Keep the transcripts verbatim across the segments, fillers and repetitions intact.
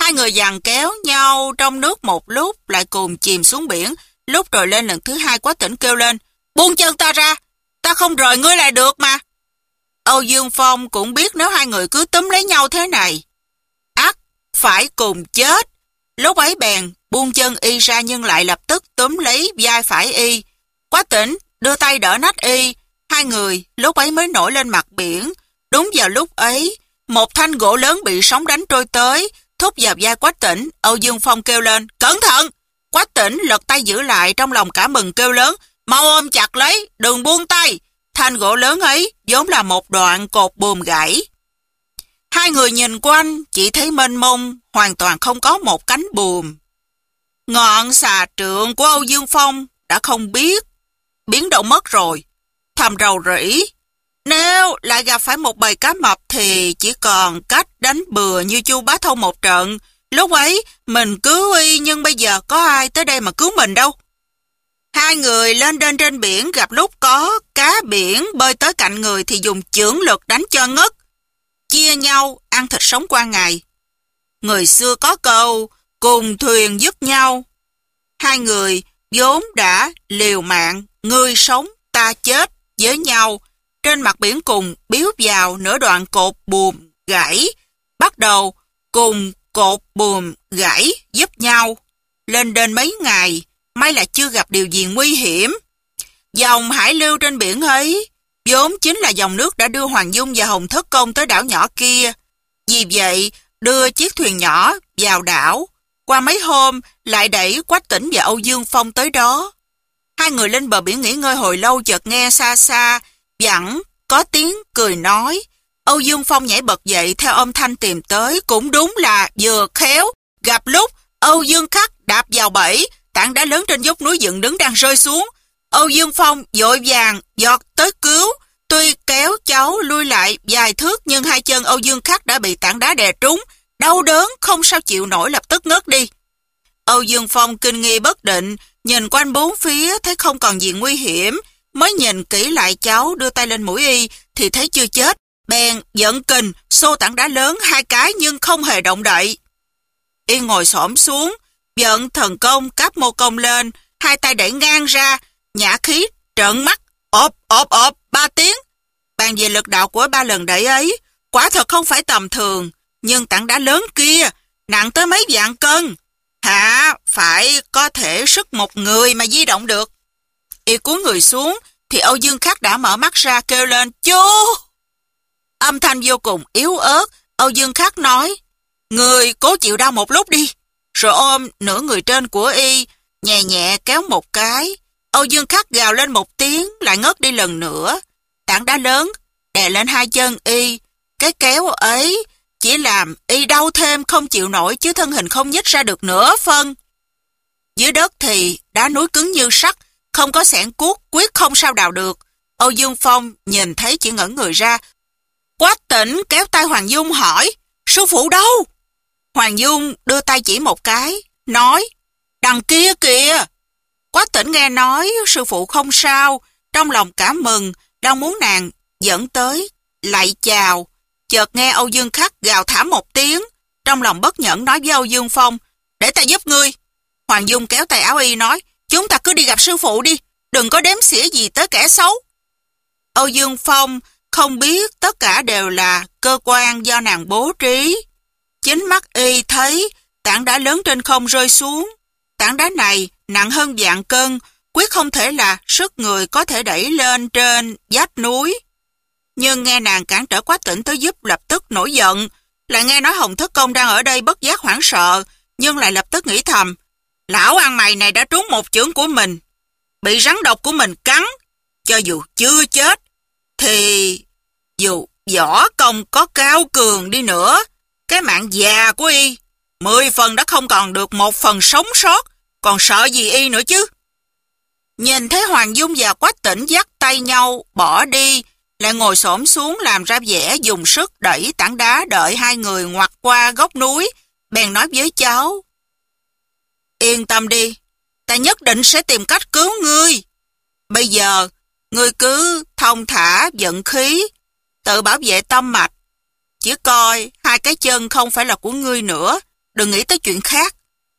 Hai người giằng kéo nhau trong nước một lúc, lại cùng chìm xuống biển. Lúc rồi lên lần thứ hai, Quách Tĩnh kêu lên: "Buông chân ta ra, ta không rời ngươi lại được mà." Âu Dương Phong cũng biết nếu hai người cứ túm lấy nhau thế này, ắt phải cùng chết. Lúc ấy bèn buông chân y ra, nhưng lại lập tức túm lấy vai phải y. Quách Tĩnh đưa tay đỡ nách y, hai người lúc ấy mới nổi lên mặt biển. Đúng vào lúc ấy, một thanh gỗ lớn bị sóng đánh trôi tới, thúc vào vai Quách Tĩnh. Âu Dương Phong kêu lên: "Cẩn thận!" Quách Tĩnh lật tay giữ lại, trong lòng cả mừng kêu lớn: "Mau ôm chặt lấy, đừng buông tay." Thanh gỗ lớn ấy vốn là một đoạn cột buồm gãy. Hai người nhìn quanh, chỉ thấy mênh mông, hoàn toàn không có một cánh buồm. Ngọn xà trượng của Âu Dương Phong đã không biết biến đâu mất rồi. Thầm rầu rĩ, nếu lại gặp phải một bầy cá mập thì chỉ còn cách đánh bừa như Chu Bá Thông một trận. Lúc ấy mình cứu y, nhưng bây giờ có ai tới đây mà cứu mình đâu. Hai người lên đên trên biển, gặp lúc có cá biển bơi tới cạnh người thì dùng chưởng lực đánh cho ngất. Chia nhau ăn thịt sống qua ngày. Người xưa có câu cùng thuyền giúp nhau. Hai người vốn đã liều mạng, ngươi sống ta chết với nhau. Trên mặt biển cùng biếu vào nửa đoạn cột buồm gãy, bắt đầu cùng cột buồm gãy giúp nhau. Lên đên mấy ngày, may là chưa gặp điều gì nguy hiểm. Dòng hải lưu trên biển ấy vốn chính là dòng nước đã đưa Hoàng Dung và Hồng Thất Công tới đảo nhỏ kia. Vì vậy, đưa chiếc thuyền nhỏ vào đảo. Qua mấy hôm, lại đẩy Quách Tĩnh và Âu Dương Phong tới đó. Hai người lên bờ biển nghỉ ngơi hồi lâu, chợt nghe xa xa vẳng có tiếng cười nói. Âu Dương Phong nhảy bật dậy theo âm thanh tìm tới. Cũng đúng là vừa khéo gặp lúc Âu Dương Khắc đạp vào bẫy, tảng đá lớn trên dốc núi dựng đứng đang rơi xuống. Âu Dương Phong vội vàng giọt tới cứu, tuy kéo cháu lui lại vài thước, nhưng hai chân Âu Dương Khắc đã bị tảng đá đè trúng, đau đớn không sao chịu nổi, lập tức ngất đi. Âu Dương Phong kinh nghi bất định, nhìn quanh bốn phía thấy không còn gì nguy hiểm, mới nhìn kỹ lại cháu, đưa tay lên mũi y thì thấy chưa chết, bèn giận kình xô tảng đá lớn hai cái nhưng không hề động đậy. Y ngồi xổm xuống, vận thần công cáp mô công lên, hai tay đẩy ngang ra, nhã khí trợn mắt, ộp ộp ộp ba tiếng. Bàn về lực đạo của ba lần đẩy ấy, quả thật không phải tầm thường, nhưng tảng đá lớn kia nặng tới mấy vạn cân, hả phải có thể sức một người mà di động được. Y cúi người xuống thì Âu Dương Khắc đã mở mắt ra, kêu lên: "Chú!" Âm thanh vô cùng yếu ớt. Âu Dương Khắc nói: "Người cố chịu đau một lúc đi." Rồi ôm nửa người trên của y, nhẹ nhẹ kéo một cái. Âu Dương Khắc gào lên một tiếng, lại ngất đi lần nữa. Tảng đá lớn đè lên hai chân y, cái kéo ấy chỉ làm y đau thêm không chịu nổi, chứ thân hình không nhích ra được nửa phân. Dưới đất thì đá núi cứng như sắt, không có xẻng cuốc, quyết không sao đào được. Âu Dương Phong nhìn thấy chỉ ngẩn người ra. Quách Tĩnh kéo tay Hoàng Dung hỏi: "Sư phụ đâu?" Hoàng Dung đưa tay chỉ một cái, nói: "Đằng kia kìa." Quách Tĩnh nghe nói sư phụ không sao, trong lòng cảm mừng, đang muốn nàng dẫn tới lại chào, chợt nghe Âu Dương Khắc gào thảm một tiếng, trong lòng bất nhẫn nói với Âu Dương Phong: "Để ta giúp ngươi." Hoàng Dung kéo tay áo y nói: "Chúng ta cứ đi gặp sư phụ đi, đừng có đếm xỉa gì tới kẻ xấu." Âu Dương Phong không biết tất cả đều là cơ quan do nàng bố trí. Chính mắt y thấy tảng đá lớn trên không rơi xuống. Tảng đá này nặng hơn vạn cân, quyết không thể là sức người có thể đẩy lên trên vách núi. Nhưng nghe nàng cản trở Quách Tĩnh tới giúp, lập tức nổi giận. Lại nghe nói Hồng Thất Công đang ở đây, bất giác hoảng sợ, nhưng lại lập tức nghĩ thầm: lão ăn mày này đã trúng một chưởng của mình, bị rắn độc của mình cắn, cho dù chưa chết thì dù võ công có cao cường đi nữa, cái mạng già của y mười phần đã không còn được một phần sống sót, còn sợ gì y nữa chứ. Nhìn thấy Hoàng Dung và Quách Tĩnh dắt tay nhau bỏ đi, lại ngồi xổm xuống làm ra vẻ dùng sức đẩy tảng đá, đợi hai người ngoặt qua góc núi, bèn nói với cháu: "Yên tâm đi, ta nhất định sẽ tìm cách cứu ngươi. Bây giờ ngươi cứ thông thả vận khí, tự bảo vệ tâm mạch. Chỉ coi hai cái chân không phải là của ngươi nữa, đừng nghĩ tới chuyện khác.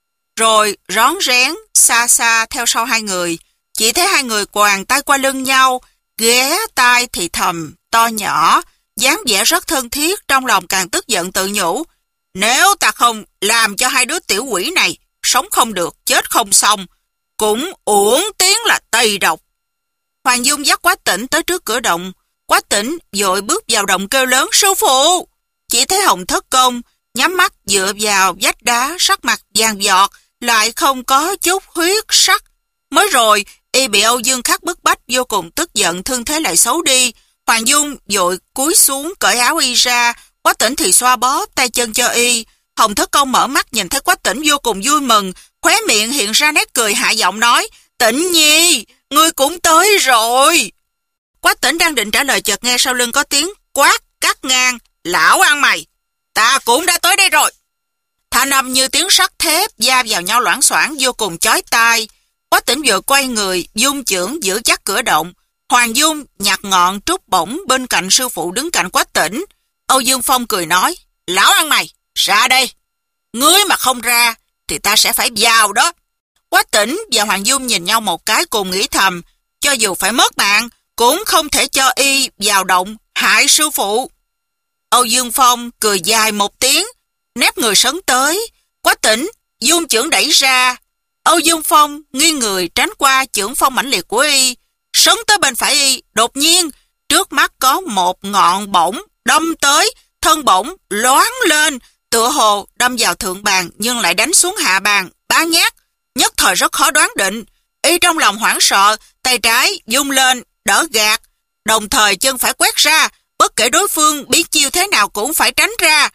Rồi rón rén, xa xa theo sau hai người, chỉ thấy hai người quàng tay qua lưng nhau, ghé tai thì thầm, to nhỏ, dáng vẻ rất thân thiết, trong lòng càng tức giận tự nhủ. Nếu ta không làm cho hai đứa tiểu quỷ này sống không được, chết không xong, cũng uổng tiếng là Tây Độc. Hoàng Dung dắt Quách Tĩnh tới trước cửa động. Quách Tĩnh vội bước vào động kêu lớn, sư phụ. Chỉ thấy Hồng Thất Công nhắm mắt dựa vào vách đá, sắc mặt vàng vọt, lại không có chút huyết sắc. Mới rồi y bị Âu Dương Khắc bức bách, vô cùng tức giận, thương thế lại xấu đi. Hoàng Dung vội cúi xuống cởi áo y ra, Quách Tĩnh thì xoa bóp tay chân cho y. Hồng Thất Công mở mắt nhìn thấy Quách Tĩnh vô cùng vui mừng, khóe miệng hiện ra nét cười, hạ giọng nói, Tĩnh Nhi, ngươi cũng tới rồi. Quách Tĩnh đang định trả lời, chợt nghe sau lưng có tiếng quát cắt ngang, lão ăn mày, ta cũng đã tới đây rồi. Thanh âm như tiếng sắt thép va vào nhau loảng xoảng, vô cùng chói tai. Quách Tĩnh vừa quay người, dung chưởng giữ chắc cửa động. Hoàng Dung nhặt ngọn trúc bổng bên cạnh sư phụ đứng cạnh Quách Tĩnh. Âu Dương Phong cười nói, lão ăn mày, ra đây. Ngươi mà không ra thì ta sẽ phải vào đó. Quách Tĩnh và Hoàng Dung nhìn nhau một cái, cùng nghĩ thầm, cho dù phải mất mạng cũng không thể cho y vào động hại sư phụ. Âu Dương Phong cười dài một tiếng, nép người sấn tới. Quách Tĩnh dung chưởng đẩy ra. Âu Dương Phong nghiêng người tránh qua chưởng phong mãnh liệt của y, sấn tới bên phải y. Đột nhiên trước mắt có một ngọn bổng đâm tới, thân bổng loáng lên, tựa hồ đâm vào thượng bàn nhưng lại đánh xuống hạ bàn ba nhát, nhất thời rất khó đoán định. Y trong lòng hoảng sợ, tay trái vung lên đỡ gạt, đồng thời chân phải quét ra, bất kể đối phương biết chiêu thế nào cũng phải tránh ra.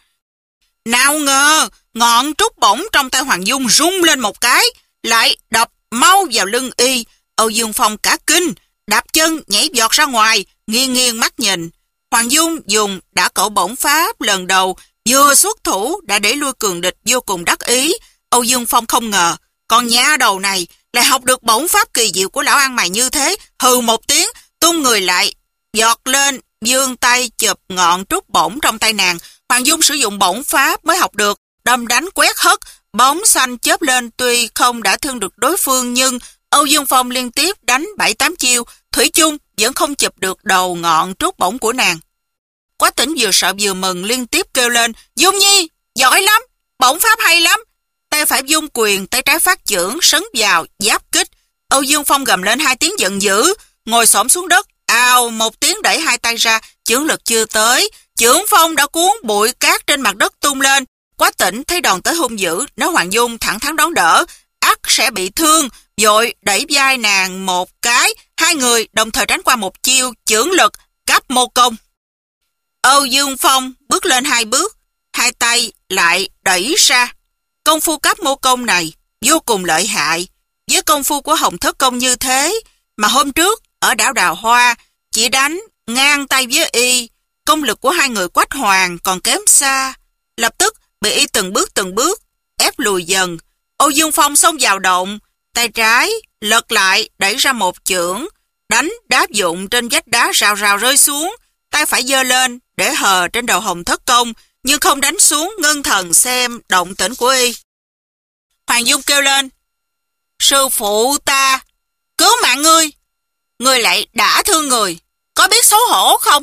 Nào ngờ ngọn trúc bổng trong tay Hoàng Dung rung lên một cái, lại đập mau vào lưng y. Âu Dương Phong cả kinh, đạp chân nhảy vọt ra ngoài, nghiêng nghiêng mắt nhìn. Hoàng Dung dùng đã cẩu bổng pháp lần đầu, vừa xuất thủ đã để lui cường địch, vô cùng đắc ý. Âu Dương Phong không ngờ con nha đầu này lại học được bổng pháp kỳ diệu của lão ăn mày như thế, hừ một tiếng, tung người lại, giọt lên, vươn tay chụp ngọn trúc bổng trong tay nàng. Hoàng Dung sử dụng bổng pháp mới học được, đâm đánh quét hất, bóng xanh chớp lên, tuy không đã thương được đối phương nhưng Âu Dương Phong liên tiếp đánh bảy tám chiêu, thủy chung vẫn không chụp được đầu ngọn trúc bổng của nàng. Quách Tĩnh vừa sợ vừa mừng, liên tiếp kêu lên, Dung Nhi, giỏi lắm, bổng pháp hay lắm. Tay phải vung quyền, tay trái phát chưởng, sấn vào, giáp kích. Âu Dương Phong gầm lên hai tiếng giận dữ, ngồi xổm xuống đất, ào một tiếng đẩy hai tay ra, chưởng lực chưa tới, chưởng phong đã cuốn bụi cát trên mặt đất tung lên. Quách Tĩnh thấy đòn tới hung dữ, nếu Hoàng Dung thẳng thắn đón đỡ, ắt sẽ bị thương, vội đẩy vai nàng một cái, hai người đồng thời tránh qua một chiêu chưởng lực cấp mô công. Âu Dương Phong bước lên hai bước, hai tay lại đẩy ra. Công phu cấp mô công này vô cùng lợi hại, với công phu của Hồng Thất Công như thế mà hôm trước ở đảo Đào Hoa chỉ đánh ngang tay với y, công lực của hai người Quách Hoàng còn kém xa, lập tức bị y từng bước từng bước ép lùi dần. Âu Dương Phong xông vào động, tay trái lật lại đẩy ra một chưởng, đánh đáp dụng trên vách đá rào rào rơi xuống, tay phải giơ lên để hờ trên đầu Hồng Thất Công nhưng không đánh xuống, ngưng thần xem động tĩnh của y. Hoàng Dung kêu lên, sư phụ ta cứu mạng ngươi, ngươi lại đã thương người, có biết xấu hổ không?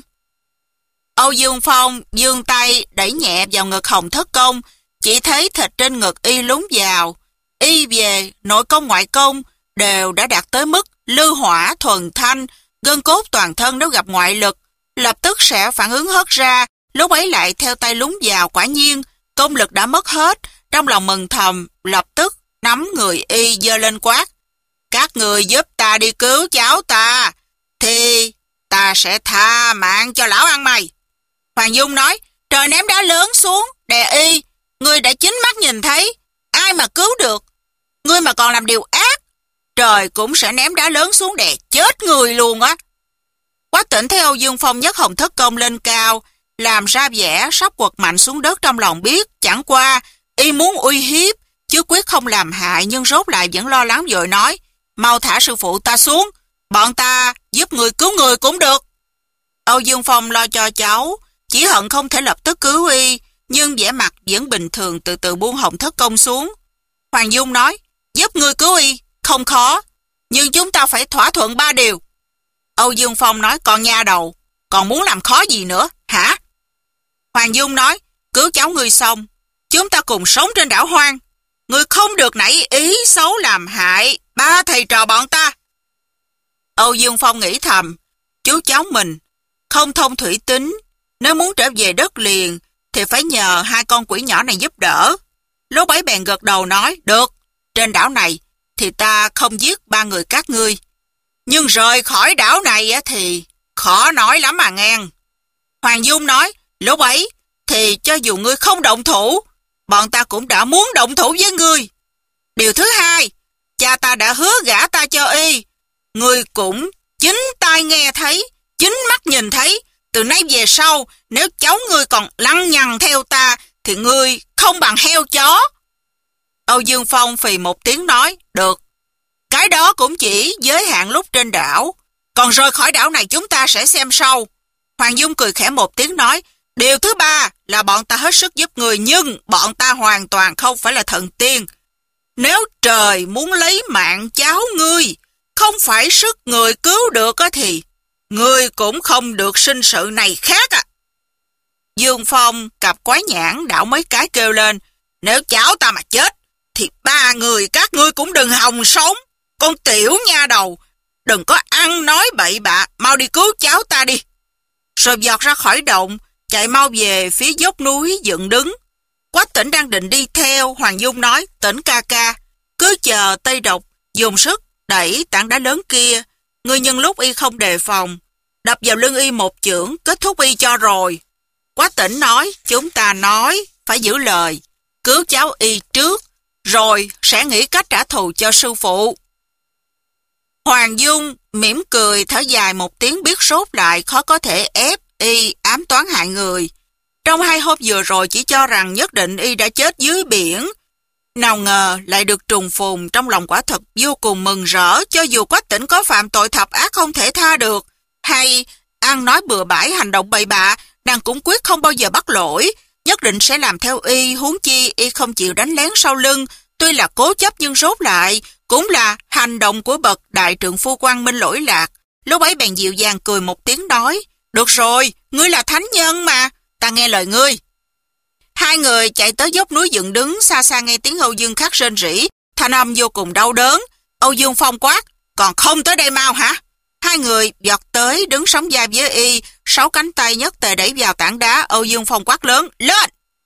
Âu Dương Phong giương tay đẩy nhẹ vào ngực Hồng Thất Công, chỉ thấy thịt trên ngực y lún vào. Y về nội công ngoại công đều đã đạt tới mức lư hỏa thuần thanh, gân cốt toàn thân nếu gặp ngoại lực lập tức sẽ phản ứng hất ra, lúc ấy lại theo tay lún vào, quả nhiên công lực đã mất hết. Trong lòng mừng thầm, lập tức nắm người y giơ lên quát, các người giúp ta đi cứu cháu ta thì ta sẽ tha mạng cho lão ăn mày. Hoàng Dung nói, trời ném đá lớn xuống đè y, ngươi đã chính mắt nhìn thấy, ai mà cứu được. Ngươi mà còn làm điều ác, trời cũng sẽ ném đá lớn xuống đè chết người luôn á. Quách Tĩnh thấy Âu Dương Phong nhấc Hồng Thất Công lên cao, làm ra vẻ sắp quật mạnh xuống đất, trong lòng biết chẳng qua y muốn uy hiếp chứ quyết không làm hại, nhưng rốt lại vẫn lo lắng vội nói, mau thả sư phụ ta xuống, bọn ta giúp người cứu người cũng được. Âu Dương Phong lo cho cháu, chỉ hận không thể lập tức cứu y, nhưng vẻ mặt vẫn bình thường từ từ buông hồng thất công xuống. Hoàng Dung nói, giúp ngươi cứu y, không khó, nhưng chúng ta phải thỏa thuận ba điều. Âu Dương Phong nói, còn nha đầu, còn muốn làm khó gì nữa, hả? Hoàng Dung nói, cứu cháu ngươi xong, chúng ta cùng sống trên đảo hoang. Ngươi không được nảy ý xấu làm hại ba thầy trò bọn ta. Âu Dương Phong nghĩ thầm, chú cháu mình không thông thủy tính, nếu muốn trở về đất liền thì phải nhờ hai con quỷ nhỏ này giúp đỡ. Lúc ấy bèn gật đầu nói, được, trên đảo này thì ta không giết ba người các ngươi, nhưng rời khỏi đảo này thì khó nói lắm mà ngang. Hoàng Dung nói, lúc ấy thì cho dù ngươi không động thủ, bọn ta cũng đã muốn động thủ với ngươi. Điều thứ hai, cha ta đã hứa gả ta cho y, ngươi cũng chính tai nghe thấy, chính mắt nhìn thấy. Từ nay về sau, nếu cháu ngươi còn lăng nhằng theo ta, thì ngươi không bằng heo chó. Âu Dương Phong phì một tiếng nói, được, cái đó cũng chỉ giới hạn lúc trên đảo, còn rời khỏi đảo này chúng ta sẽ xem sau. Hoàng Dung cười khẽ một tiếng nói, điều thứ ba là bọn ta hết sức giúp người, nhưng bọn ta hoàn toàn không phải là thần tiên. Nếu trời muốn lấy mạng cháu ngươi, không phải sức người cứu được thì ngươi cũng không được sinh sự này khác à. Dương Phong cặp quái nhãn đảo mấy cái kêu lên, nếu cháu ta mà chết, thì ba người các ngươi cũng đừng hòng sống. Con tiểu nha đầu, đừng có ăn nói bậy bạ, mau đi cứu cháu ta đi. Rồi giọt ra khỏi động, chạy mau về phía dốc núi dựng đứng. Quách Tĩnh đang định đi theo, Hoàng Dung nói, Tĩnh ca ca, cứ chờ Tây Độc dùng sức đẩy tảng đá lớn kia, ngươi nhân lúc y không đề phòng, đập vào lưng y một chưởng, kết thúc y cho rồi. Quách Tĩnh nói, chúng ta nói, phải giữ lời, cứu cháu y trước, rồi sẽ nghĩ cách trả thù cho sư phụ. Hoàng Dung mỉm cười thở dài một tiếng, biết sốt lại khó có thể ép y ám toán hại người. Trong hai hôm vừa rồi chỉ cho rằng nhất định y đã chết dưới biển, nào ngờ lại được trùng phùng, trong lòng quả thật vô cùng mừng rỡ. Cho dù Quách Tĩnh có phạm tội thập ác không thể tha được, hay ăn nói bừa bãi hành động bậy bạ, nàng cũng quyết không bao giờ bắt lỗi, nhất định sẽ làm theo y. Huống chi y không chịu đánh lén sau lưng, tuy là cố chấp nhưng rốt lại cũng là hành động của bậc đại trượng phu quang minh lỗi lạc. Lúc ấy bèn dịu dàng cười một tiếng nói, được rồi, ngươi là thánh nhân mà, ta nghe lời ngươi. Hai người chạy tới dốc núi dựng đứng, xa xa nghe tiếng Âu Dương Khắc rên rỉ, thanh âm vô cùng đau đớn. Âu Dương Phong quát, còn không tới đây mau hả? Hai người vọt tới đứng sóng vai với y, sáu cánh tay nhất tề đẩy vào tảng đá. Âu Dương Phong quát lớn, lên!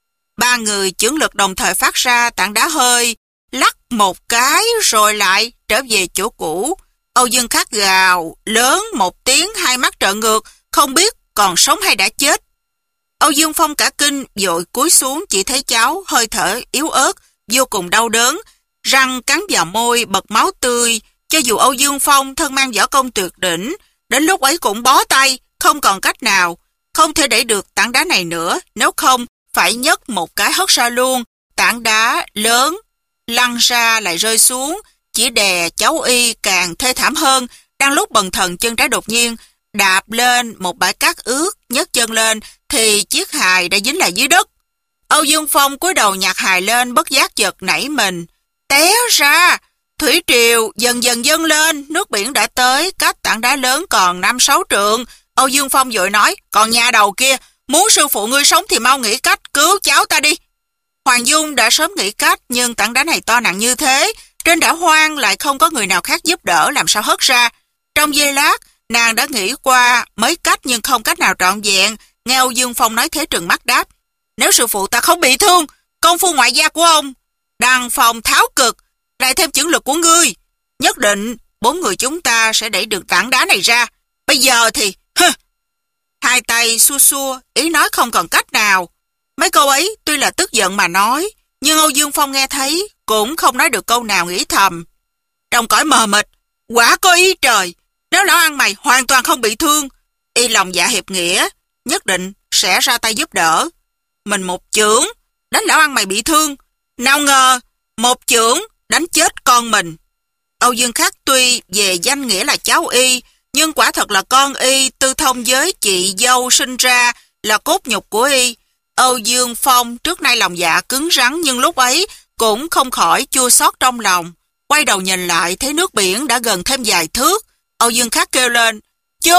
Ba người chưởng lực đồng thời phát ra, tảng đá hơi lắc một cái rồi lại trở về chỗ cũ. Âu Dương Khắc gào lớn một tiếng, hai mắt trợn ngược, không biết còn sống hay đã chết. Âu Dương Phong cả kinh, vội cúi xuống, chỉ thấy cháu hơi thở yếu ớt, vô cùng đau đớn, răng cắn vào môi, bật máu tươi. Cho dù Âu Dương Phong thân mang võ công tuyệt đỉnh, đến lúc ấy cũng bó tay, không còn cách nào, không thể đẩy được tảng đá này nữa, nếu không phải nhấc một cái hất ra luôn. Tảng đá lớn lăn ra lại rơi xuống, chỉ đè cháu y càng thê thảm hơn. Đang lúc bần thần chân trái đột nhiên đạp lên một bãi cát ướt, nhấc chân lên thì chiếc hài đã dính lại dưới đất. Âu Dương Phong cúi đầu nhặt hài lên, bất giác chợt nảy mình té ra. Thủy triều dần dần dâng lên, nước biển đã tới cách tảng đá lớn còn năm sáu trượng. Âu Dương Phong vội nói, còn nhà đầu kia, muốn sư phụ ngươi sống thì mau nghĩ cách cứu cháu ta đi. Hoàng Dung đã sớm nghĩ cách, nhưng tảng đá này to nặng như thế, trên đảo hoang lại không có người nào khác giúp đỡ, làm sao hất ra. Trong giây lát, nàng đã nghĩ qua mấy cách nhưng không cách nào trọn vẹn. Nghe Âu Dương Phong nói thế trừng mắt đáp, nếu sư phụ ta không bị thương, công phu ngoại gia của ông đăng phong tháo cực, lại thêm chưởng lực của ngươi, nhất định bốn người chúng ta sẽ đẩy được tảng đá này ra. Bây giờ thì hừ. Hai tay xua xua, ý nói không còn cách nào. Mấy câu ấy tuy là tức giận mà nói, nhưng Âu Dương Phong nghe thấy cũng không nói được câu nào, nghĩ thầm, trong cõi mờ mịt quả có ý trời, nếu lão ăn mày hoàn toàn không bị thương, y lòng dạ hiệp nghĩa, nhất định sẽ ra tay giúp đỡ. Mình một chưởng đánh lão ăn mày bị thương, nào ngờ một chưởng đánh chết con mình. Âu Dương Khắc tuy về danh nghĩa là cháu y, nhưng quả thật là con y, tư thông với chị dâu sinh ra là cốt nhục của y. Âu Dương Phong trước nay lòng dạ cứng rắn nhưng lúc ấy cũng không khỏi chua xót trong lòng. Quay đầu nhìn lại thấy nước biển đã gần thêm vài thước. Âu Dương Khắc kêu lên, chú,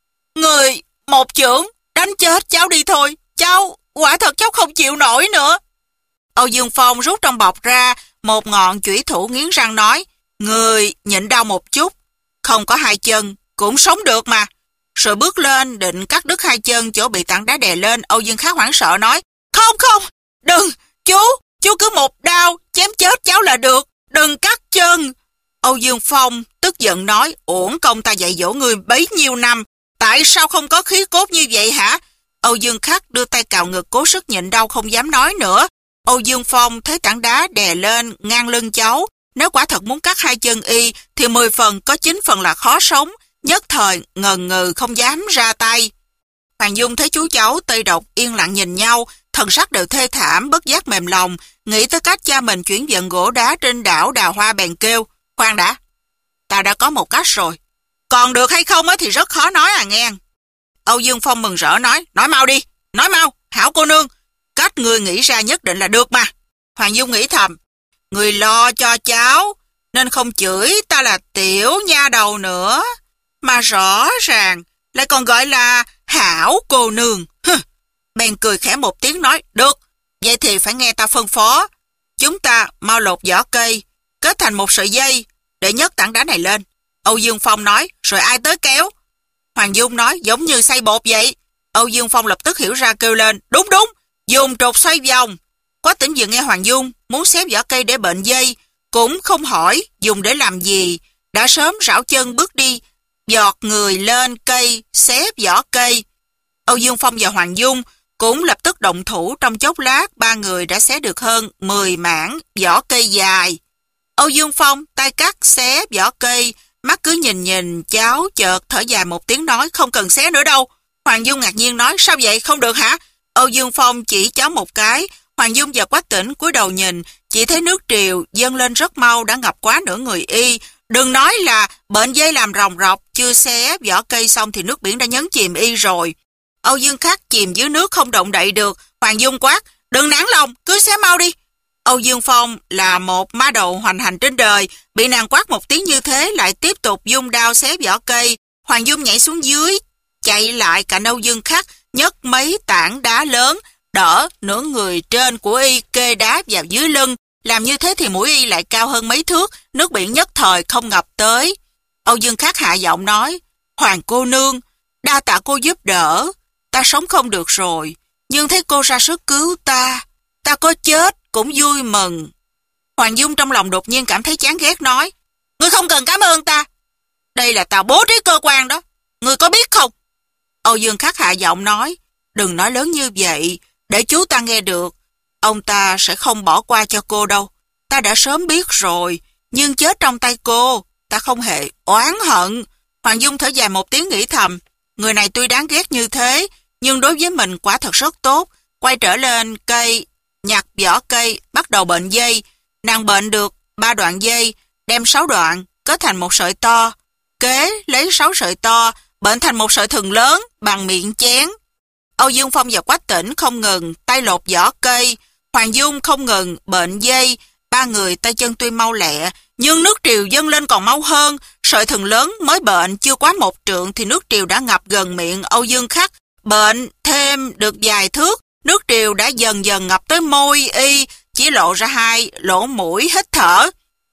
người một chưởng, đánh chết cháu đi thôi. Cháu, quả thật cháu không chịu nổi nữa. Âu Dương Phong rút trong bọc ra một ngọn chủy thủ nghiến răng nói, người nhịn đau một chút, không có hai chân, cũng sống được mà. Rồi bước lên định cắt đứt hai chân chỗ bị tảng đá đè lên. Âu Dương Khắc hoảng sợ nói, không không, đừng, chú, chú cứ một đao, chém chết cháu là được, đừng cắt chân. Âu Dương Phong tức giận nói, uổng công ta dạy dỗ người bấy nhiêu năm, tại sao không có khí cốt như vậy hả? Âu Dương Khắc đưa tay cào ngực cố sức nhịn đau không dám nói nữa. Âu Dương Phong thấy tảng đá đè lên ngang lưng cháu, nếu quả thật muốn cắt hai chân y thì mười phần có chín phần là khó sống, nhất thời ngần ngừ không dám ra tay. Hoàng Dung thấy chú cháu Tây Độc yên lặng nhìn nhau, thần sắc đều thê thảm, bất giác mềm lòng, nghĩ tới cách cha mình chuyển vận gỗ đá trên đảo Đào Hoa bèn kêu, khoan đã, ta đã có một cách rồi, còn được hay không thì rất khó nói à nghe. Âu Dương Phong mừng rỡ nói, nói mau đi, nói mau, hảo cô nương, cách người nghĩ ra nhất định là được mà. Hoàng Dung nghĩ thầm, người lo cho cháu, nên không chửi ta là tiểu nha đầu nữa, mà rõ ràng lại còn gọi là hảo cô nương. Hừ. Bèn cười khẽ một tiếng nói, được, vậy thì phải nghe ta phân phó. Chúng ta mau lột vỏ cây, kết thành một sợi dây, để nhấc tảng đá này lên. Âu Dương Phong nói, rồi ai tới kéo? Hoàng Dung nói, giống như xay bột vậy. Âu Dương Phong lập tức hiểu ra kêu lên, đúng đúng, dùng trục xoay vòng. Quách Tĩnh vừa nghe Hoàng Dung muốn xé vỏ cây để bệnh dây, cũng không hỏi dùng để làm gì, đã sớm rảo chân bước đi, giọt người lên cây, xé vỏ cây. Âu Dương Phong và Hoàng Dung cũng lập tức động thủ, trong chốc lát ba người đã xé được hơn mười mảng vỏ cây dài. Âu Dương Phong tay cắt xé vỏ cây, mắt cứ nhìn nhìn cháu, chợt thở dài một tiếng nói, không cần xé nữa đâu. Hoàng Dung ngạc nhiên nói, sao vậy, không được hả? Âu Dương Phong chỉ cháu một cái. Hoàng Dung và Quách Tĩnh cúi đầu nhìn, chỉ thấy nước triều dâng lên rất mau, đã ngập quá nửa người y. Đừng nói là bệnh dây làm ròng rọc, chưa xé vỏ cây xong thì nước biển đã nhấn chìm y rồi. Âu Dương Khắc chìm dưới nước không động đậy được. Hoàng Dung quát, đừng nản lòng, cứ xé mau đi. Âu Dương Phong là một ma đầu hoành hành trên đời, bị nàng quát một tiếng như thế lại tiếp tục dung đao xé vỏ cây. Hoàng Dung nhảy xuống dưới, chạy lại cạnh Âu Dương Khắc, nhấc mấy tảng đá lớn, đỡ nửa người trên của y kê đá vào dưới lưng. Làm như thế thì mũi y lại cao hơn mấy thước, nước biển nhất thời không ngập tới. Âu Dương Khắc hạ giọng nói, Hoàng cô nương, đa tạ cô giúp đỡ, ta sống không được rồi, nhưng thấy cô ra sức cứu ta, ta có chết cũng vui mừng. Hoàng Dung trong lòng đột nhiên cảm thấy chán ghét nói, ngươi không cần cảm ơn ta, đây là ta bố trí cơ quan đó, ngươi có biết không? Âu Dương Khắc hạ giọng nói, đừng nói lớn như vậy, để chú ta nghe được, ông ta sẽ không bỏ qua cho cô đâu, ta đã sớm biết rồi, nhưng chết trong tay cô, ta không hề oán hận. Hoàng Dung thở dài một tiếng nghĩ thầm, người này tuy đáng ghét như thế, nhưng đối với mình quả thật rất tốt. Quay trở lên cây, nhặt vỏ cây, bắt đầu bệnh dây. Nàng bệnh được ba đoạn dây, đem sáu đoạn, kết thành một sợi to. Kế lấy sáu sợi to, bệnh thành một sợi thừng lớn, bằng miệng chén. Âu Dương Phong và Quách Tĩnh không ngừng tay lột vỏ cây, Hoàng Dung không ngừng bệnh dây. Ba người tay chân tuy mau lẹ, nhưng nước triều dâng lên còn mau hơn. Sợi thừng lớn mới bệnh chưa quá một trượng thì nước triều đã ngập gần miệng Âu Dương Khắc. Bệnh thêm được vài thước, nước triều đã dần dần ngập tới môi y, chỉ lộ ra hai lỗ mũi hít thở.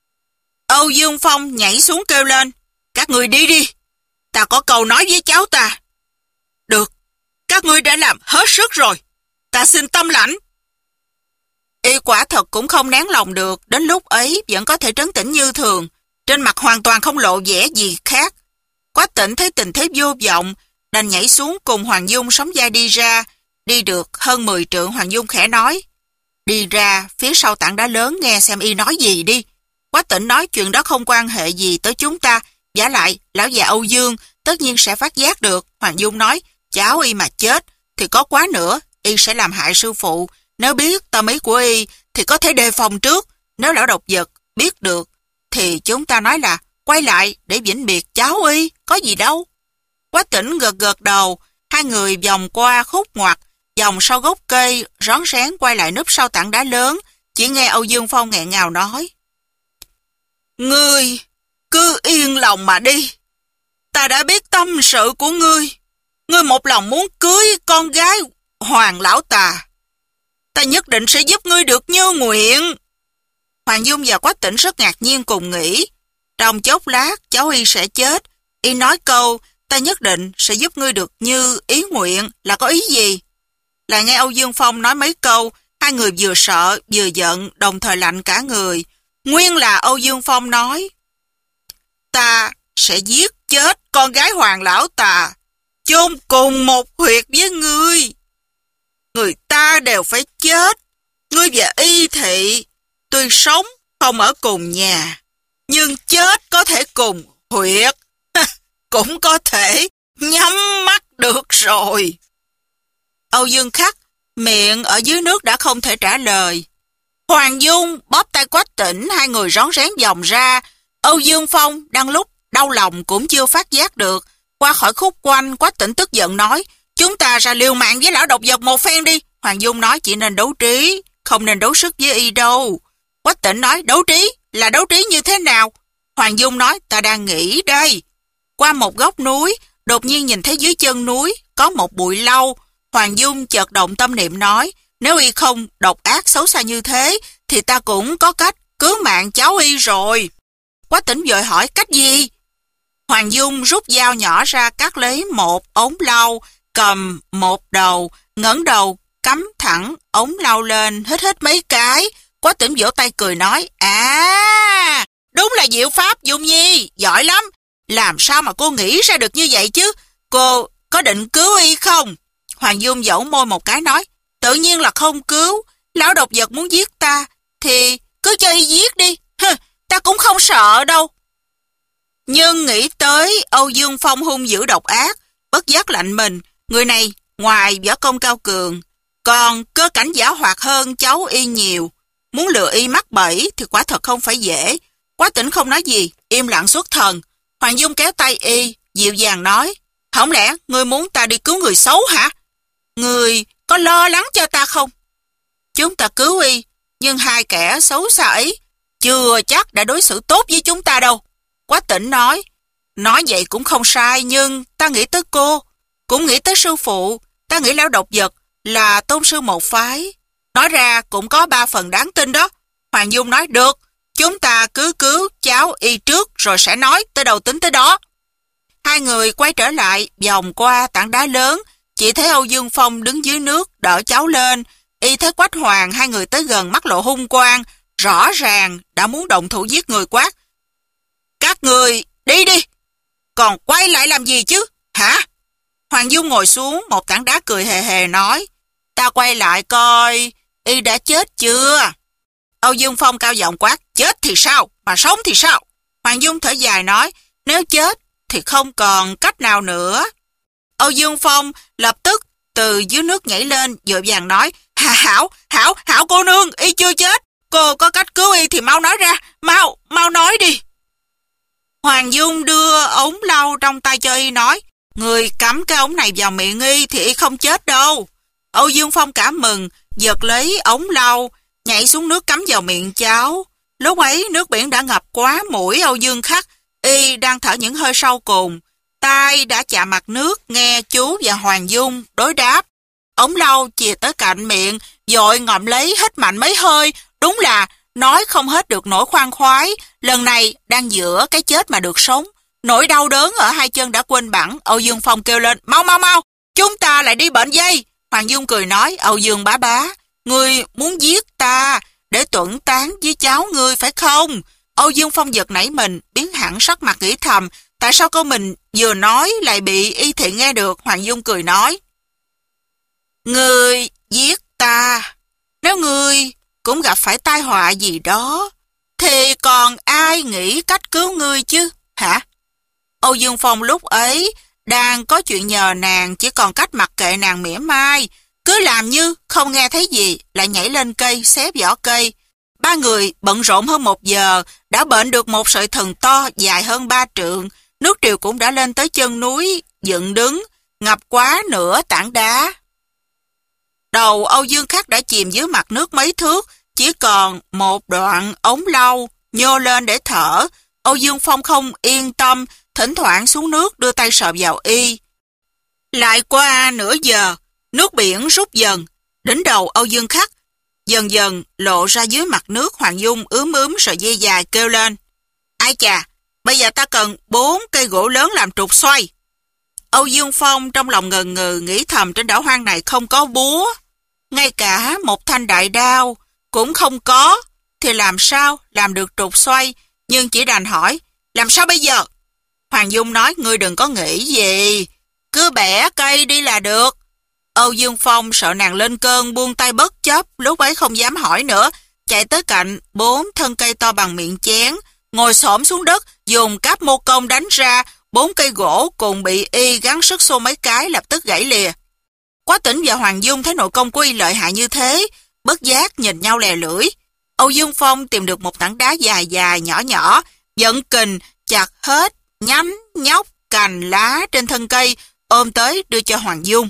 Âu Dương Phong nhảy xuống kêu lên, các người đi đi, ta có câu nói với cháu ta. Được, các ngươi đã làm hết sức rồi, ta xin tâm lãnh. Y quả thật cũng không nén lòng được, đến lúc ấy vẫn có thể trấn tĩnh như thường, trên mặt hoàn toàn không lộ vẻ gì khác. Quách Tĩnh thấy tình thế vô vọng, đành nhảy xuống cùng Hoàng Dung sóng vai đi ra. Đi được hơn mười trượng, Hoàng Dung khẽ nói, đi ra phía sau tảng đá lớn nghe xem y nói gì đi. Quách Tĩnh nói chuyện đó không quan hệ gì tới chúng ta, vả lại lão già Âu Dương tất nhiên sẽ phát giác được. Hoàng Dung nói, cháu y mà chết thì có quá nữa, y sẽ làm hại sư phụ. Nếu biết tâm ý của y thì có thể đề phòng trước. Nếu lão độc vật biết được thì chúng ta nói là quay lại để vĩnh biệt cháu y, có gì đâu. Quách Tĩnh gật gật đầu, hai người vòng qua khúc ngoặt, vòng sau gốc cây, rón rén quay lại núp sau tảng đá lớn, chỉ nghe Âu Dương Phong nghẹn ngào nói: "Ngươi cứ yên lòng mà đi. Ta đã biết tâm sự của ngươi. Ngươi một lòng muốn cưới con gái Hoàng lão tà. Ta nhất định sẽ giúp ngươi được như nguyện." Hoàng Dung và Quách Tĩnh rất ngạc nhiên cùng nghĩ, trong chốc lát cháu Y sẽ chết. Y nói câu "ta nhất định sẽ giúp ngươi được như ý nguyện" là có ý gì? Lại nghe Âu Dương Phong nói mấy câu, hai người vừa sợ vừa giận, đồng thời lạnh cả người. Nguyên là Âu Dương Phong nói: "Ta sẽ giết chết con gái Hoàng lão tà, chôn cùng một huyệt với ngươi. Người ta đều phải chết. Ngươi và Y Thị tuy sống không ở cùng nhà, nhưng chết có thể cùng huyệt, cũng có thể nhắm mắt được rồi." Âu Dương Khắc miệng ở dưới nước đã không thể trả lời. Hoàng Dung bóp tay Quách Tĩnh, hai người rón rén vòng ra. Âu Dương Phong đang lúc đau lòng cũng chưa phát giác được. Qua khỏi khúc quanh, Quách Tĩnh tức giận nói: "Chúng ta ra liều mạng với lão độc vật một phen đi." Hoàng Dung nói: "Chỉ nên đấu trí, không nên đấu sức với Y đâu." Quách Tĩnh nói: "Đấu trí là đấu trí như thế nào?" Hoàng Dung nói: "Ta đang nghĩ đây." Qua một góc núi, đột nhiên nhìn thấy dưới chân núi có một bụi lau. Hoàng Dung chợt động tâm niệm nói: "Nếu Y không độc ác xấu xa như thế, thì ta cũng có cách cứu mạng cháu Y rồi." Quách Tĩnh vội hỏi: "Cách gì?" Hoàng Dung rút dao nhỏ ra, cắt lấy một ống lau, cầm một đầu, ngẩng đầu cắm thẳng ống lau lên, hít hít mấy cái. Quách Tĩnh vỗ tay cười nói: "À, đúng là diệu pháp Dung Nhi, giỏi lắm. Làm sao mà cô nghĩ ra được như vậy chứ? Cô có định cứu Y không?" Hoàng Dung dẫu môi một cái nói: "Tự nhiên là không cứu. Lão độc vật muốn giết ta thì cứ cho Y giết đi. Hừ, ta cũng không sợ đâu." Nhưng nghĩ tới Âu Dương Phong hung dữ độc ác, bất giác lạnh mình. Người này ngoài võ công cao cường, còn cơ cảnh giả hoạt hơn cháu Y nhiều. Muốn lừa Y mắc bẫy thì quả thật không phải dễ. Quách Tĩnh không nói gì, im lặng xuất thần. Hoàng Dung kéo tay Y, dịu dàng nói: "Không lẽ ngươi muốn ta đi cứu người xấu hả? Ngươi có lo lắng cho ta không? Chúng ta cứu Y, nhưng hai kẻ xấu xa ấy chưa chắc đã đối xử tốt với chúng ta đâu." Quách Tĩnh nói: "Nói vậy cũng không sai, nhưng ta nghĩ tới cô, cũng nghĩ tới sư phụ. Ta nghĩ lão độc vật là tôn sư một phái. Nói ra cũng có ba phần đáng tin đó." Hoàng Dung nói: "Được, chúng ta cứ cứu cháu Y trước rồi sẽ nói tới đầu tính tới đó." Hai người quay trở lại, vòng qua tảng đá lớn, chỉ thấy Âu Dương Phong đứng dưới nước đỡ cháu lên. Y thấy Quách Hoàng hai người tới gần, mắt lộ hung quang, rõ ràng đã muốn động thủ giết người, quát: "Các người đi đi, còn quay lại làm gì chứ, hả?" Hoàng Dung ngồi xuống một tảng đá cười hề hề nói: "Ta quay lại coi Y đã chết chưa." Âu Dương Phong cao giọng quát: "Chết thì sao, mà sống thì sao?" Hoàng Dung thở dài nói: "Nếu chết thì không còn cách nào nữa." Âu Dương Phong lập tức từ dưới nước nhảy lên, vội vàng nói: "Hà Hảo, Hảo, Hảo cô nương, Y chưa chết. Cô có cách cứu Y thì mau nói ra, mau, mau nói đi." Hoàng Dung đưa ống lau trong tay cho Y nói: "Người cắm cái ống này vào miệng Y thì Y không chết đâu." Âu Dương Phong cảm mừng, giật lấy ống lau, nhảy xuống nước cắm vào miệng cháu. Lúc ấy nước biển đã ngập quá mũi Âu Dương Khắc. Y đang thở những hơi sâu cùng, tai đã chạm mặt nước, nghe chú và Hoàng Dung đối đáp. Ống lau chìa tới cạnh miệng, vội ngậm lấy hít mạnh mấy hơi. Đúng là nói không hết được nỗi khoan khoái. Lần này đang giữa cái chết mà được sống. Nỗi đau đớn ở hai chân đã quên bẵng. Âu Dương Phong kêu lên: "Mau mau mau, chúng ta lại đi bệnh dây." Hoàng Dung cười nói: "Âu Dương bá bá, ngươi muốn giết ta để tuẫn tán với cháu ngươi phải không?" Âu Dương Phong giật nảy mình, biến hẳn sắc mặt, nghĩ thầm: tại sao câu mình vừa nói lại bị Y Thị nghe được. Hoàng Dung cười nói: "Ngươi giết ta, nếu ngươi cũng gặp phải tai họa gì đó, thì còn ai nghĩ cách cứu ngươi chứ, hả?" Âu Dương Phong lúc ấy đang có chuyện nhờ nàng, chỉ còn cách mặc kệ nàng mỉa mai, cứ làm như không nghe thấy gì, lại nhảy lên cây xé vỏ cây. Ba người bận rộn hơn một giờ, đã bệnh được một sợi thần to dài hơn ba trượng. Nước triều cũng đã lên tới chân núi dựng đứng, ngập quá nửa tảng đá. Đầu Âu Dương Khắc đã chìm dưới mặt nước mấy thước, chỉ còn một đoạn ống lau nhô lên để thở. Âu Dương Phong không yên tâm, thỉnh thoảng xuống nước đưa tay sờ vào y. Lại qua nửa giờ, nước biển rút dần, đến đầu Âu Dương Khắc dần dần lộ ra dưới mặt nước. Hoàng Dung ướm ướm sợi dây dài kêu lên: Ai chà, bây giờ ta cần bốn cây gỗ lớn làm trục xoay. Âu Dương Phong trong lòng ngần ngừ nghĩ thầm trên đảo hoang này không có búa, ngay cả một thanh đại đao cũng không có, thì làm sao làm được trục xoay, nhưng chỉ đành hỏi: Làm sao bây giờ? Hoàng Dung nói: Ngươi đừng có nghĩ gì, cứ bẻ cây đi là được. Âu Dương Phong sợ nàng lên cơn buông tay bất chấp, lúc ấy không dám hỏi nữa, chạy tới cạnh bốn thân cây to bằng miệng chén, ngồi xổm xuống đất, dùng cáp mô công đánh ra. Bốn cây gỗ cùng bị y gắng sức xô mấy cái lập tức gãy lìa. Quá Tĩnh và Hoàng Dung thấy nội công của y lợi hại như thế, bất giác nhìn nhau lè lưỡi. Âu Dương Phong tìm được một tảng đá dài dài nhỏ nhỏ, dẫn kình chặt hết nhánh nhóc cành lá trên thân cây, ôm tới đưa cho Hoàng Dung.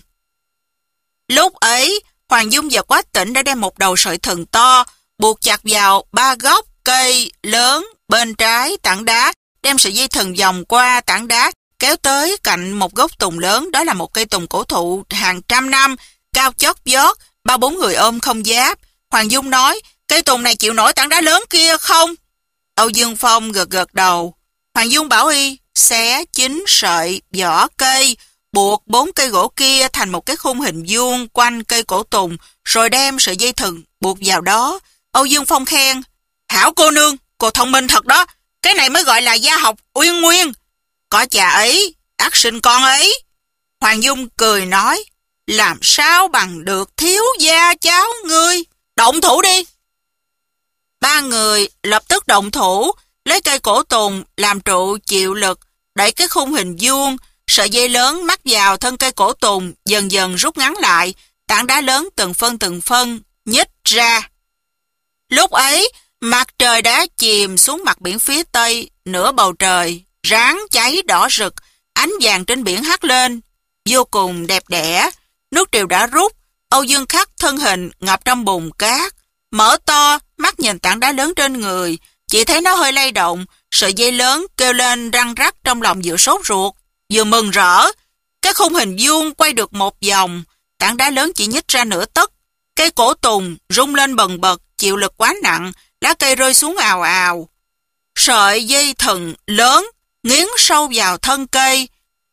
Lúc ấy, Hoàng Dung và Quá Tĩnh đã đem một đầu sợi thừng to buộc chặt vào ba gốc cây lớn bên trái tảng đá, đem sợi dây thừng vòng qua tảng đá, kéo tới cạnh một gốc tùng lớn. Đó là một cây tùng cổ thụ hàng trăm năm, cao chót vót, ba bốn người ôm không giáp. Hoàng Dung nói: Cây tùng này chịu nổi tảng đá lớn kia không? Âu Dương Phong gật gật đầu. Hoàng Dung bảo y xé chín sợi vỏ cây, buộc bốn cây gỗ kia thành một cái khung hình vuông quanh cây cổ tùng, rồi đem sợi dây thừng buộc vào đó. Âu Dương Phong khen: Hảo cô nương, cô thông minh thật đó, cái này mới gọi là gia học uyên nguyên. Có cha ấy, ắt sinh con ấy. Hoàng Dung cười nói: Làm sao bằng được thiếu gia cháu ngươi, động thủ đi. Ba người lập tức động thủ, lấy cây cổ tùng làm trụ chịu lực, đẩy cái khung hình vuông. Sợi dây lớn mắc vào thân cây cổ tùng dần dần rút ngắn lại, tảng đá lớn từng phân từng phân nhích ra. Lúc ấy, mặt trời đã chìm xuống mặt biển phía tây, nửa bầu trời ráng cháy đỏ rực, ánh vàng trên biển hắt lên, vô cùng đẹp đẽ. Nước triều đã rút, Âu Dương Khắc thân hình ngập trong bùn cát, mở to mắt nhìn tảng đá lớn trên người, chỉ thấy nó hơi lay động. Sợi dây lớn kêu lên răng rắc, trong lòng vừa sốt ruột vừa mừng rỡ. Cái khung hình vuông quay được một vòng, tảng đá lớn chỉ nhích ra nửa tấc. Cây cổ tùng rung lên bần bật, chịu lực quá nặng, lá cây rơi xuống ào ào. Sợi dây thừng lớn nghiến sâu vào thân cây.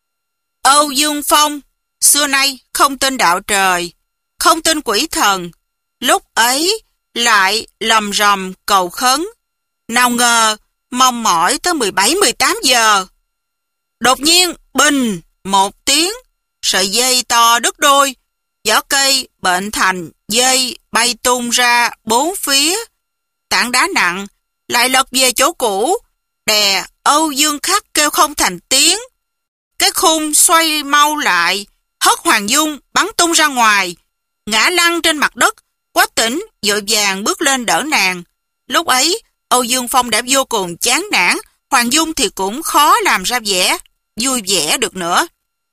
Âu Dương Phong xưa nay không tin đạo trời, không tin quỷ thần, lúc ấy lại lầm rầm cầu khấn. Nào ngờ mong mỏi tới mười bảy mười tám giờ. Đột nhiên bình một tiếng, sợi dây to đứt đôi, vỏ cây bệnh thành dây bay tung ra bốn phía. Tảng đá nặng lại lật về chỗ cũ, đè Âu Dương Khắc kêu không thành tiếng. Cái khung xoay mau lại, hất Hoàng Dung bắn tung ra ngoài, ngã lăn trên mặt đất. Quá Tĩnh vội vàng bước lên đỡ nàng. Lúc ấy Âu Dương Phong đã vô cùng chán nản, Hoàng Dung thì cũng khó làm ra vẻ vui vẻ được nữa.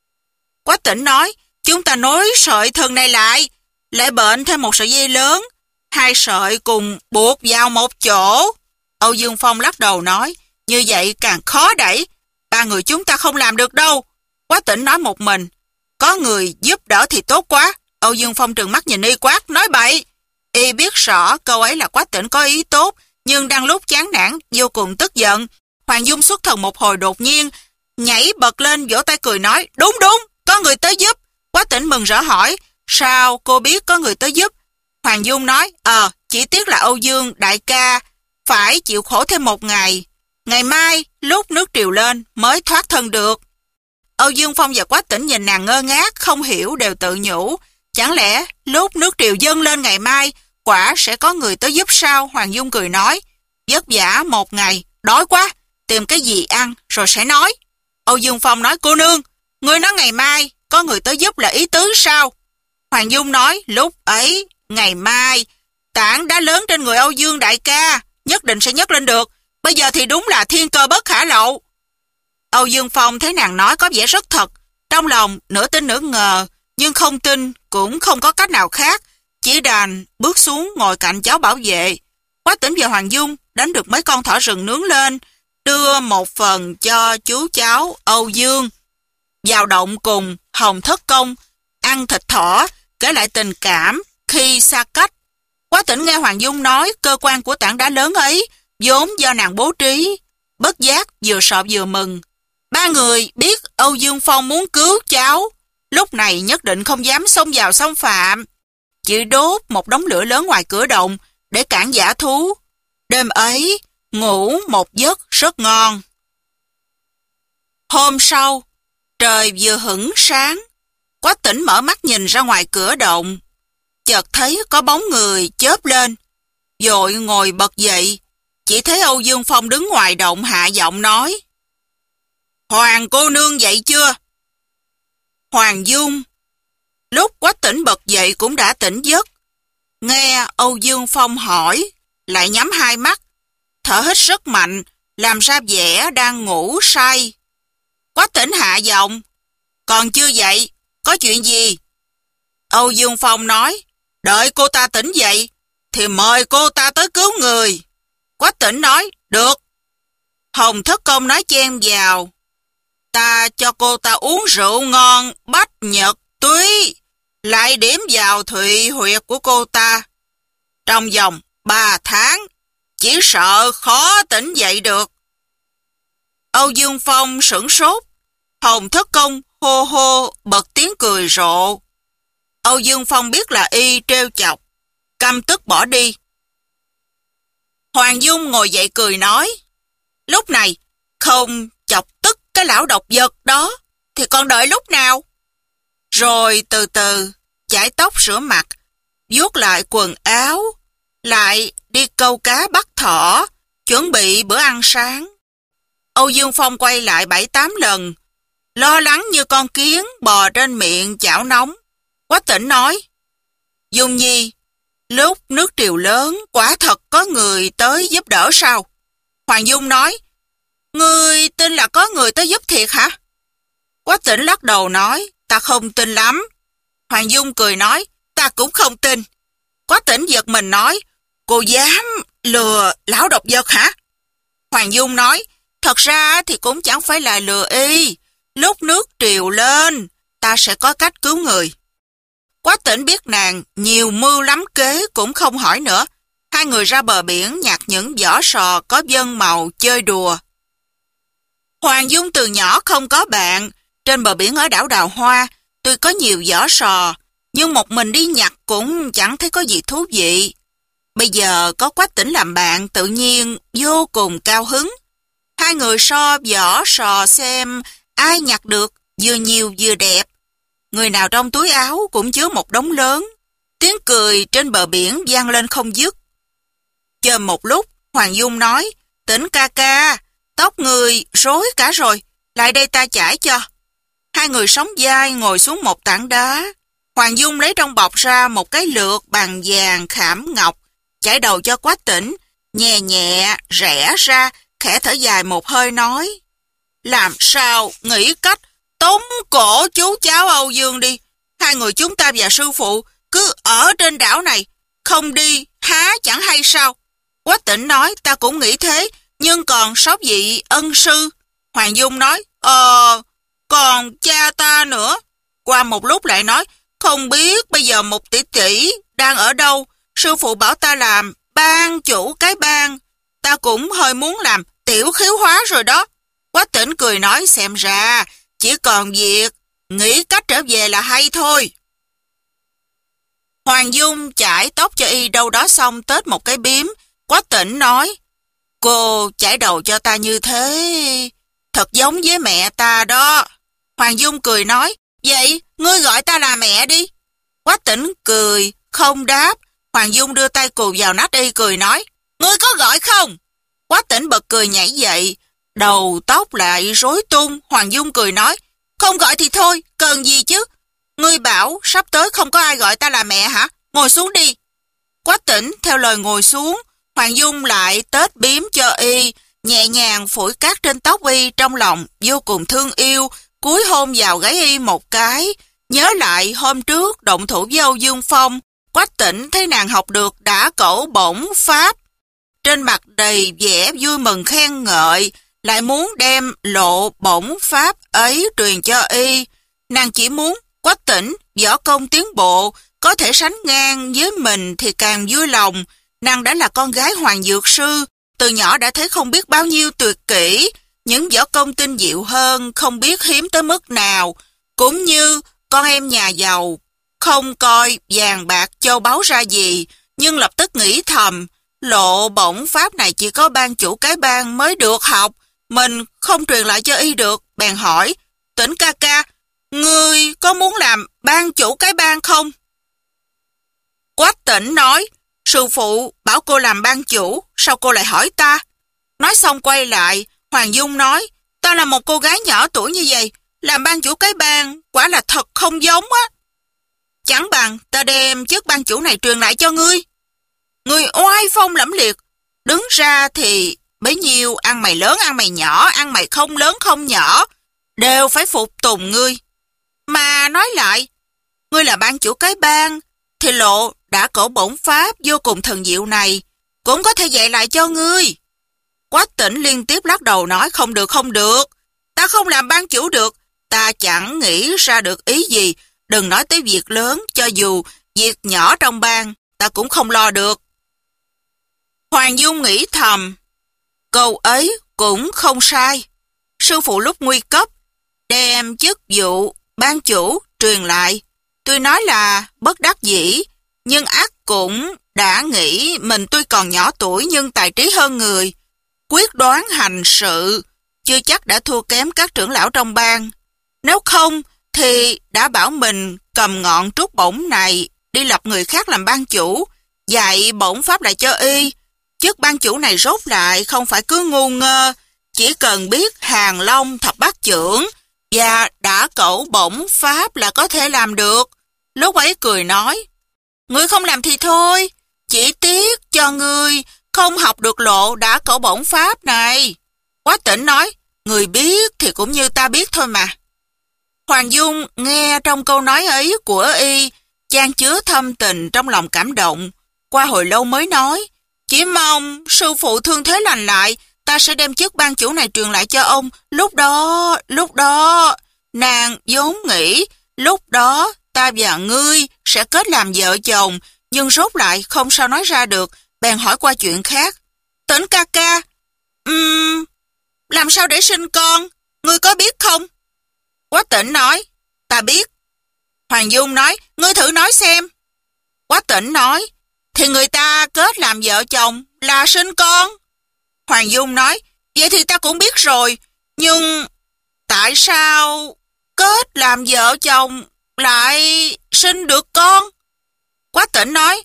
Quá Tĩnh nói: Chúng ta nối sợi thừng này lại, lại bệnh thêm một sợi dây lớn, hai sợi cùng buộc vào một chỗ. Âu Dương Phong lắc đầu nói: Như vậy càng khó đẩy, ba người chúng ta không làm được đâu. Quá Tĩnh nói một mình: Có người giúp đỡ thì tốt quá. Âu Dương Phong trừng mắt nhìn y quát: Nói bậy. Y biết rõ câu ấy là Quá Tĩnh có ý tốt, nhưng đang lúc chán nản vô cùng tức giận. Hoàng Dung xuất thần một hồi, đột nhiên nhảy bật lên vỗ tay cười nói: Đúng đúng, có người tới giúp. Quá Tĩnh mừng rỡ hỏi: Sao cô biết có người tới giúp? Hoàng Dung nói: Ờ, chỉ tiếc là Âu Dương đại ca phải chịu khổ thêm một ngày. Ngày mai lúc nước triều lên mới thoát thân được. Âu Dương Phong và Quá Tĩnh nhìn nàng ngơ ngác không hiểu, đều tự nhủ: Chẳng lẽ lúc nước triều dâng lên ngày mai quả sẽ có người tới giúp sao? Hoàng Dung cười nói: Vất vả một ngày, đói quá, tìm cái gì ăn rồi sẽ nói. Âu Dương Phong nói: Cô nương, ngươi nói ngày mai có người tới giúp là ý tứ sao? Hoàng Dung nói: Lúc ấy, ngày mai, tảng đá lớn trên người Âu Dương đại ca nhất định sẽ nhấc lên được. Bây giờ thì đúng là thiên cơ bất khả lộ. Âu Dương Phong thấy nàng nói có vẻ rất thật, trong lòng nửa tin nửa ngờ, nhưng không tin cũng không có cách nào khác. chỉ đành bước xuống ngồi cạnh cháu bảo vệ. Quách Tĩnh và Hoàng Dung đánh được mấy con thỏ rừng nướng lên, đưa một phần cho chú cháu Âu Dương. Vào động cùng Hồng Thất Công, ăn thịt thỏ, kể lại tình cảm khi xa cách. Quách Tĩnh nghe Hoàng Dung nói cơ quan của tảng đá lớn ấy vốn do nàng bố trí, bất giác vừa sợ vừa mừng. Ba người biết Âu Dương Phong muốn cứu cháu, lúc này nhất định không dám xông vào xâm phạm, chỉ đốt một đống lửa lớn ngoài cửa động để cản dã thú. Đêm ấy ngủ một giấc rất ngon. Hôm sau, trời vừa hửng sáng, Quách Tĩnh mở mắt nhìn ra ngoài cửa động, chợt thấy có bóng người chớp lên, vội ngồi bật dậy, chỉ thấy Âu Dương Phong đứng ngoài động hạ giọng nói: Hoàng cô nương dậy chưa? Hoàng Dung lúc Quách Tĩnh bật dậy cũng đã tỉnh giấc, nghe Âu Dương Phong hỏi, lại nhắm hai mắt, thở hít rất mạnh, làm ra vẻ đang ngủ say. Quách Tĩnh hạ giọng: Còn chưa dậy, có chuyện gì? Âu Dương Phong nói: Đợi cô ta tỉnh dậy thì mời cô ta tới cứu người. Quách Tĩnh nói: Được. Hồng Thất Công nói chen vào: Ta cho cô ta uống rượu ngon bách nhật túy, lại điểm vào thụy huyệt của cô ta. Trong vòng ba tháng, chỉ sợ khó tỉnh dậy được. Âu Dương Phong sửng sốt, Hồng Thất Công hô hô bật tiếng cười rộ. Âu Dương Phong biết là y trêu chọc, căm tức bỏ đi. Hoàng Dung ngồi dậy cười nói: Lúc này không chọc tức cái lão độc vật đó thì còn đợi lúc nào? Rồi từ từ chải tóc rửa mặt, vuốt lại quần áo, lại đi câu cá bắt thỏ, chuẩn bị bữa ăn sáng. Âu Dương Phong quay lại bảy tám lần, lo lắng như con kiến bò trên miệng chảo nóng. Quách Tĩnh nói: Dung Nhi, lúc nước triều lớn quả thật có người tới giúp đỡ sao? Hoàng Dung nói: Ngươi tin là có người tới giúp thiệt hả? Quách Tĩnh lắc đầu nói: Ta không tin lắm. Hoàng Dung cười nói: Ta cũng không tin. Quách Tĩnh giật mình nói: Cô dám lừa lão độc vật hả? Hoàng Dung nói: Thật ra thì cũng chẳng phải là lừa y. Lúc nước triều lên, ta sẽ có cách cứu người. Quách Tĩnh biết nàng nhiều mưu lắm kế cũng không hỏi nữa. Hai người ra bờ biển nhặt những vỏ sò có vân màu chơi đùa. Hoàng Dung từ nhỏ không có bạn. Trên bờ biển ở đảo Đào Hoa, tuy có nhiều vỏ sò, nhưng một mình đi nhặt cũng chẳng thấy có gì thú vị. Bây giờ có Quách Tĩnh làm bạn tự nhiên vô cùng cao hứng. Hai người so vỏ sò xem ai nhặt được vừa nhiều vừa đẹp. Người nào trong túi áo cũng chứa một đống lớn. Tiếng cười trên bờ biển vang lên không dứt. Chờ một lúc, Hoàng Dung nói: Tĩnh ca ca, tóc người rối cả rồi, lại đây ta chải cho. Hai người sóng vai ngồi xuống một tảng đá. Hoàng Dung lấy trong bọc ra một cái lược bằng vàng khảm ngọc, chải đầu cho Quách Tĩnh, nhẹ nhẹ rẽ ra, khẽ thở dài một hơi nói: Làm sao nghĩ cách tống cổ chú cháu Âu Dương đi. Hai người chúng ta và sư phụ cứ ở trên đảo này, không đi há chẳng hay sao? Quách Tĩnh nói: Ta cũng nghĩ thế, nhưng còn sáu vị ân sư. Hoàng Dung nói: Ờ, còn cha ta nữa. Qua một lúc lại nói: Không biết bây giờ một tỷ tỷ đang ở đâu. Sư phụ bảo ta làm ban chủ cái ban, ta cũng hơi muốn làm tiểu khiếu hóa rồi đó. Quách Tĩnh cười nói: Xem ra chỉ còn việc nghĩ cách trở về là hay thôi. Hoàng Dung chải tóc cho y đâu đó xong tết một cái bím. Quách Tĩnh nói: Cô chải đầu cho ta như thế thật giống với mẹ ta đó. Hoàng Dung cười nói: Vậy ngươi gọi ta là mẹ đi. Quách Tĩnh cười không đáp. Hoàng Dung đưa tay cù vào nách y cười nói: Ngươi có gọi không? Quách Tĩnh bật cười nhảy dậy, đầu tóc lại rối tung. Hoàng Dung cười nói: Không gọi thì thôi, cần gì chứ? Ngươi bảo sắp tới không có ai gọi ta là mẹ hả? Ngồi xuống đi. Quách Tĩnh theo lời ngồi xuống. Hoàng Dung lại tết bím cho y, nhẹ nhàng phủi cát trên tóc y, trong lòng vô cùng thương yêu, cúi hôn vào gáy y một cái. Nhớ lại hôm trước động thủ với Âu Dương Phong, Quách Tĩnh thấy nàng học được đã cẩu bổng pháp, trên mặt đầy vẻ vui mừng khen ngợi, lại muốn đem lộ bổng pháp ấy truyền cho y. Nàng chỉ muốn Quách Tĩnh võ công tiến bộ, có thể sánh ngang với mình thì càng vui lòng. Nàng đã là con gái Hoàng Dược Sư, từ nhỏ đã thấy không biết bao nhiêu tuyệt kỹ, những võ công tinh diệu hơn không biết hiếm tới mức nào, cũng như con em nhà giàu, không coi vàng bạc châu báu ra gì, nhưng lập tức nghĩ thầm, lộ bổng pháp này chỉ có ban chủ cái bang mới được học, mình không truyền lại cho y được. Bèn hỏi, Tĩnh ca ca, ngươi có muốn làm ban chủ cái bang không? Quách Tĩnh nói, sư phụ bảo cô làm ban chủ, sao cô lại hỏi ta? Nói xong quay lại, Hoàng Dung nói, ta là một cô gái nhỏ tuổi như vậy, làm ban chủ cái bang quả là thật không giống á. Chẳng bằng ta đem chức ban chủ này truyền lại cho ngươi. Ngươi oai phong lẫm liệt, đứng ra thì bấy nhiêu ăn mày lớn ăn mày nhỏ, ăn mày không lớn không nhỏ, đều phải phục tùng ngươi. Mà nói lại, ngươi là ban chủ cái bang, thì lộ đã cổ bổn pháp vô cùng thần diệu này, cũng có thể dạy lại cho ngươi. Quách Tĩnh liên tiếp lắc đầu nói, không được không được, ta không làm ban chủ được, ta chẳng nghĩ ra được ý gì, đừng nói tới việc lớn, cho dù việc nhỏ trong bang, ta cũng không lo được. Hoàng Dung nghĩ thầm, câu ấy cũng không sai. Sư phụ lúc nguy cấp, đem chức vụ ban chủ truyền lại, tuy nói là bất đắc dĩ, nhưng ắt cũng đã nghĩ mình tuy còn nhỏ tuổi nhưng tài trí hơn người, quyết đoán hành sự, chưa chắc đã thua kém các trưởng lão trong bang. Nếu không thì đã bảo mình cầm ngọn trút bổng này đi lập người khác làm ban chủ, dạy bổng pháp lại cho y. Chức ban chủ này rốt lại không phải cứ ngu ngơ, chỉ cần biết hàng long thập bát chưởng và đã cẩu bổng pháp là có thể làm được. Lúc ấy cười nói, ngươi không làm thì thôi, chỉ tiếc cho ngươi không học được lộ đã cẩu bổng pháp này. Quách Tĩnh nói, người biết thì cũng như ta biết thôi mà. Hoàng Dung nghe trong câu nói ấy của y, chan chứa thâm tình trong lòng cảm động. Qua hồi lâu mới nói, chỉ mong sư phụ thương thế lành lại, ta sẽ đem chức ban chủ này truyền lại cho ông. Lúc đó, lúc đó, nàng vốn nghĩ, lúc đó ta và ngươi sẽ kết làm vợ chồng, nhưng rốt lại không sao nói ra được, bèn hỏi qua chuyện khác. Tĩnh ca ca, um, làm sao để sinh con, ngươi có biết không? Quách Tĩnh nói, ta biết. Hoàng Dung nói, ngươi thử nói xem. Quách Tĩnh nói, thì người ta kết làm vợ chồng là sinh con. Hoàng Dung nói, vậy thì ta cũng biết rồi, nhưng tại sao kết làm vợ chồng lại sinh được con? Quách Tĩnh nói,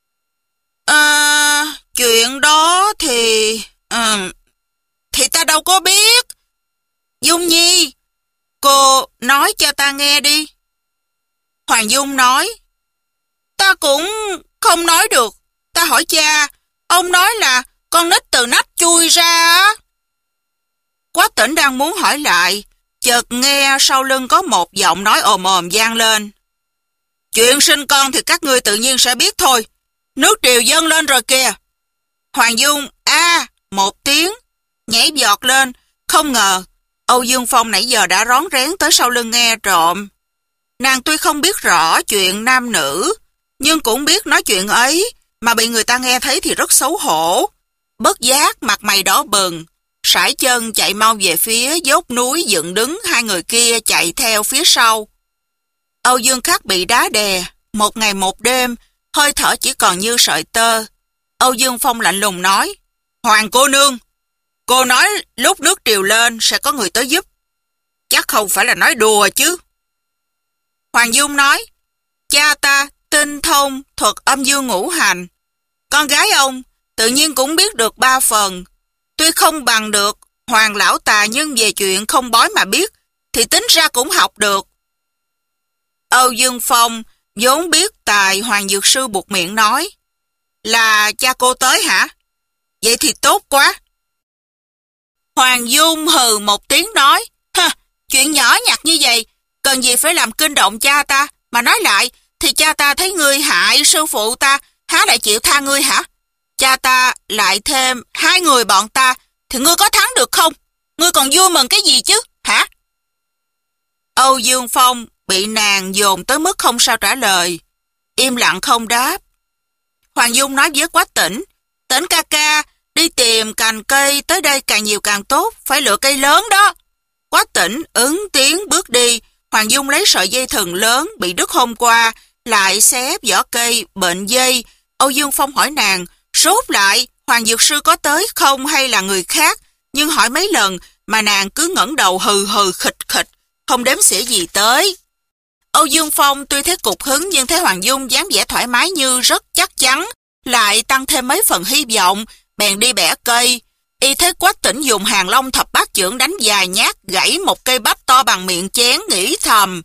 à, chuyện đó thì à, thì ta đâu có biết. Dung Nhi, cô nói cho ta nghe đi. Hoàng Dung nói, ta cũng không nói được, ta hỏi cha, ông nói là con nít từ nách chui ra. Quách Tĩnh đang muốn hỏi lại, chợt nghe sau lưng có một giọng nói ồm ồm vang lên. Chuyện sinh con thì các ngươi tự nhiên sẽ biết thôi, nước triều dâng lên rồi kìa. Hoàng Dung a à, một tiếng, nhảy giọt lên, không ngờ Âu Dương Phong nãy giờ đã rón rén tới sau lưng nghe trộm. Nàng tuy không biết rõ chuyện nam nữ, nhưng cũng biết nói chuyện ấy mà bị người ta nghe thấy thì rất xấu hổ. Bất giác mặt mày đỏ bừng, sải chân chạy mau về phía dốc núi dựng đứng, hai người kia chạy theo phía sau. Âu Dương Khắc bị đá đè, một ngày một đêm, hơi thở chỉ còn như sợi tơ. Âu Dương Phong lạnh lùng nói, Hoàng cô nương, cô nói lúc nước triều lên sẽ có người tới giúp, chắc không phải là nói đùa chứ? Hoàng Dung nói, cha ta tinh thông thuật âm dương ngũ hành, con gái ông tự nhiên cũng biết được ba phần, tuy không bằng được Hoàng lão tà, nhưng về chuyện không bói mà biết thì tính ra cũng học được. Âu Dương Phong vốn biết tài Hoàng Dược Sư buộc miệng nói, là cha cô tới hả? Vậy thì tốt quá. Hoàng Dung hừ một tiếng nói, ha, chuyện nhỏ nhặt như vậy, cần gì phải làm kinh động cha ta, mà nói lại, thì cha ta thấy ngươi hại sư phụ ta, há lại chịu tha ngươi hả? Cha ta lại thêm hai người bọn ta, thì ngươi có thắng được không? Ngươi còn vui mừng cái gì chứ, hả? Âu Dương Phong bị nàng dồn tới mức không sao trả lời, im lặng không đáp. Hoàng Dung nói với Quách Tĩnh, Tĩnh ca ca, đi tìm cành cây tới đây càng nhiều càng tốt, phải lựa cây lớn đó. Quách Tĩnh ứng tiếng bước đi. Hoàng Dung lấy sợi dây thừng lớn bị đứt hôm qua, lại xé vỏ cây, bệnh dây. Âu Dương Phong hỏi nàng, rốt lại, Hoàng Dược Sư có tới không hay là người khác? Nhưng hỏi mấy lần mà nàng cứ ngẩng đầu hừ hừ khịch khịch, không đếm xỉa gì tới. Âu Dương Phong tuy thấy cục hứng nhưng thấy Hoàng Dung dáng vẻ thoải mái như rất chắc chắn, lại tăng thêm mấy phần hy vọng, bèn đi bẻ cây. Y thấy Quách Tĩnh dùng hàng long thập bát chưởng đánh vài nhát, gãy một cây bách to bằng miệng chén, nghĩ thầm.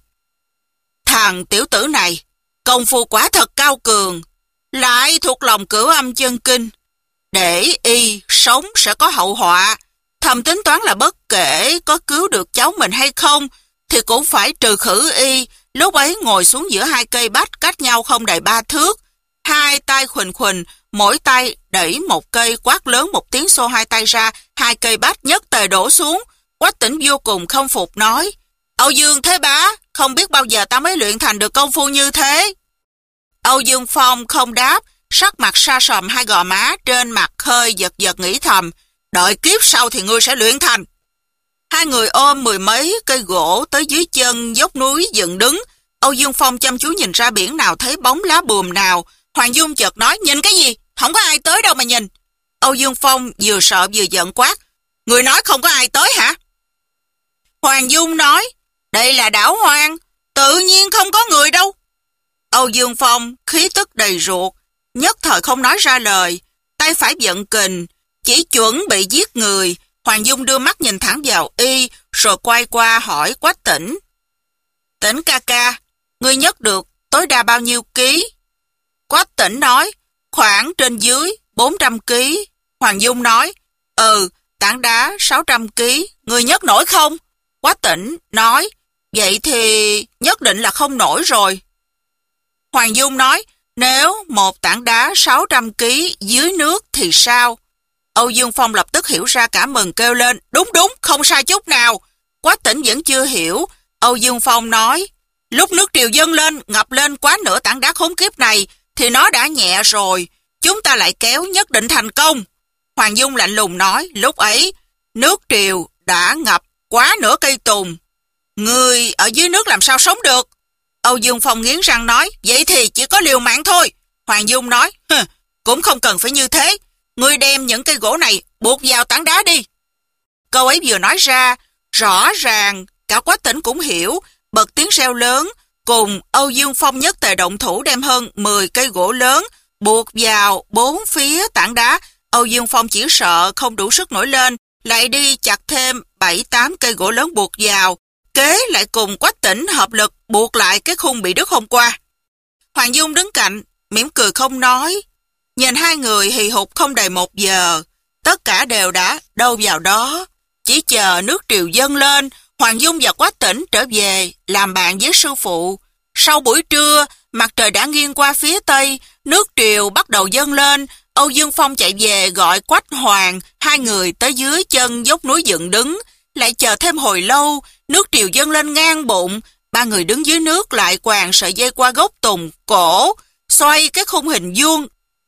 Thằng tiểu tử này, công phu quả thật cao cường, lại thuộc lòng Cửu Âm Chân Kinh. Để y sống sẽ có hậu họa, thầm tính toán là bất kể có cứu được cháu mình hay không, thì cũng phải trừ khử y. Lúc ấy ngồi xuống giữa hai cây bách cách nhau không đầy ba thước, hai tay khuỳnh khuỳnh, mỗi tay đẩy một cây, quát lớn một tiếng xô hai tay ra, hai cây bách nhất tề đổ xuống. Quách Tĩnh vô cùng không phục nói, Âu Dương Thế Bá, không biết bao giờ ta mới luyện thành được công phu như thế. Âu Dương Phong không đáp, sắc mặt sa sầm, hai gò má trên mặt hơi giật giật nghĩ thầm, đợi kiếp sau thì ngươi sẽ luyện thành. Hai người ôm mười mấy cây gỗ tới dưới chân dốc núi dựng đứng. Âu Dương Phong chăm chú nhìn ra biển nào thấy bóng lá buồm nào. Hoàng Dung chợt nói, nhìn cái gì? Không có ai tới đâu mà nhìn. Âu Dương Phong vừa sợ vừa giận quát, người nói không có ai tới hả? Hoàng Dung nói, đây là đảo hoang, tự nhiên không có người đâu. Âu Dương Phong khí tức đầy ruột, nhất thời không nói ra lời, tay phải giận kình, chỉ chuẩn bị giết người. Hoàng Dung đưa mắt nhìn thẳng vào y, rồi quay qua hỏi Quách Tĩnh, Tĩnh ca ca, ngươi nhấc được tối đa bao nhiêu ký? Quách Tĩnh nói, khoảng trên dưới bốn trăm ký. Hoàng Dung nói, ừ, tảng đá sáu trăm ký, ngươi nhấc nổi không? Quách Tĩnh nói, vậy thì nhất định là không nổi rồi. Hoàng Dung nói, nếu một tảng đá sáu trăm ký dưới nước thì sao? Âu Dương Phong lập tức hiểu ra, cả mừng kêu lên, đúng đúng, không sai chút nào. Quách Tĩnh vẫn chưa hiểu. Âu Dương Phong nói, lúc nước triều dâng lên, ngập lên quá nửa tảng đá khốn kiếp này, thì nó đã nhẹ rồi, chúng ta lại kéo nhất định thành công. Hoàng Dung lạnh lùng nói, lúc ấy, nước triều đã ngập quá nửa cây tùng. Người ở dưới nước làm sao sống được? Âu Dương Phong nghiến răng nói, vậy thì chỉ có liều mạng thôi. Hoàng Dung nói, cũng không cần phải như thế. Ngươi đem những cây gỗ này buộc vào tảng đá đi. Câu ấy vừa nói ra, rõ ràng cả Quách Tĩnh cũng hiểu, bật tiếng reo lớn, cùng Âu Dương Phong nhất tề động thủ đem hơn mười cây gỗ lớn buộc vào bốn phía tảng đá. Âu Dương Phong chỉ sợ không đủ sức nổi lên, lại đi chặt thêm bảy tám cây gỗ lớn buộc vào, kế lại cùng Quách Tĩnh hợp lực buộc lại cái khung bị đứt hôm qua. Hoàng Dung đứng cạnh, mỉm cười không nói. Nhìn hai người hì hục không đầy một giờ, tất cả đều đã đâu vào đó. Chỉ chờ nước triều dâng lên, Hoàng Dung và Quách Tĩnh trở về làm bạn với sư phụ. Sau buổi trưa, mặt trời đã nghiêng qua phía tây, nước triều bắt đầu dâng lên. Âu Dương Phong chạy về gọi Quách Hoàng, hai người tới dưới chân dốc núi dựng đứng. Lại chờ thêm hồi lâu, nước triều dâng lên ngang bụng. Ba người đứng dưới nước lại quàng sợi dây qua gốc tùng cổ, xoay cái khung hình vuông.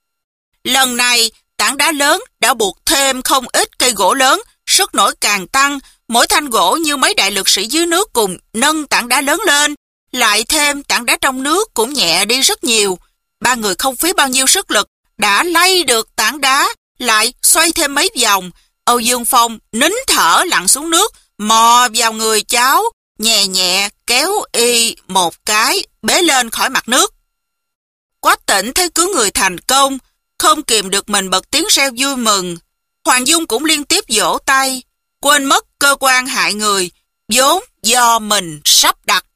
Lần này, tảng đá lớn đã buộc thêm không ít cây gỗ lớn, sức nổi càng tăng, mỗi thanh gỗ như mấy đại lực sĩ dưới nước cùng nâng tảng đá lớn lên, lại thêm tảng đá trong nước cũng nhẹ đi rất nhiều. Ba người không phí bao nhiêu sức lực, đã lay được tảng đá, lại xoay thêm mấy vòng. Âu Dương Phong nín thở lặn xuống nước, mò vào người cháu, nhẹ nhẹ kéo y một cái, bế lên khỏi mặt nước. Quách Tĩnh thấy cứu người thành công, không kìm được mình bật tiếng reo vui mừng. Hoàng Dung cũng liên tiếp vỗ tay, quên mất cơ quan hại người, vốn do mình sắp đặt.